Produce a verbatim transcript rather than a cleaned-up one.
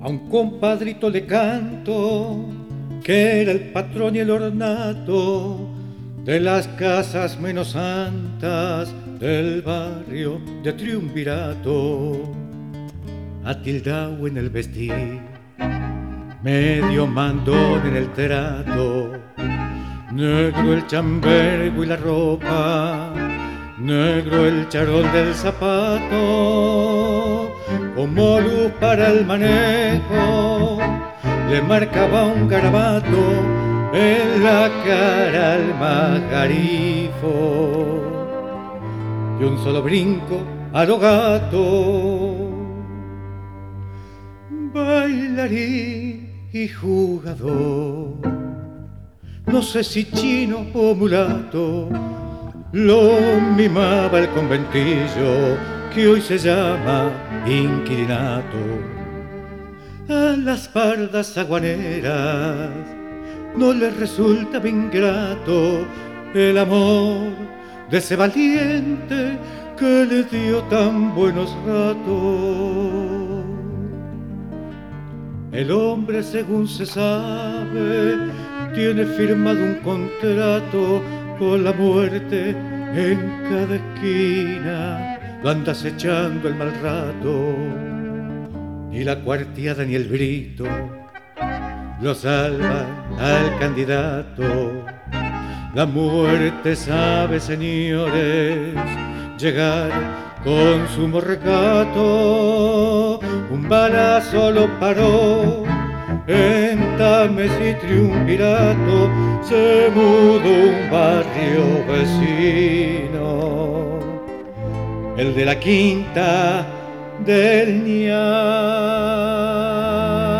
A un compadrito le canto, que era el patrón y el ornato de las casas menos santas del barrio de Triunvirato. Atildao en el vestir, medio mandón en el trato, negro el chambergo y la ropa, negro el charol del zapato, como luz para el manejo, le marcaba un garabato en la cara al magarifo, de un solo brinco a lo gato. Bailarín y jugador, no sé si chino o mulato, lo mimaba el conventillo que hoy se llama inquilinato. A las pardas aguaneras no les resultaba ingrato el amor de ese valiente que le dio tan buenos ratos. El hombre, según se sabe, tiene firmado un contrato con la muerte en cada esquina, lo anda acechando el mal rato. Ni la cuarteada ni el grito lo salvan al candidato. La muerte sabe, señores, llegar con sumo recato. Un balazo lo paró en Tames y Triunvirato, se mudó un barrio vecino, el de la Quinta del Ñar.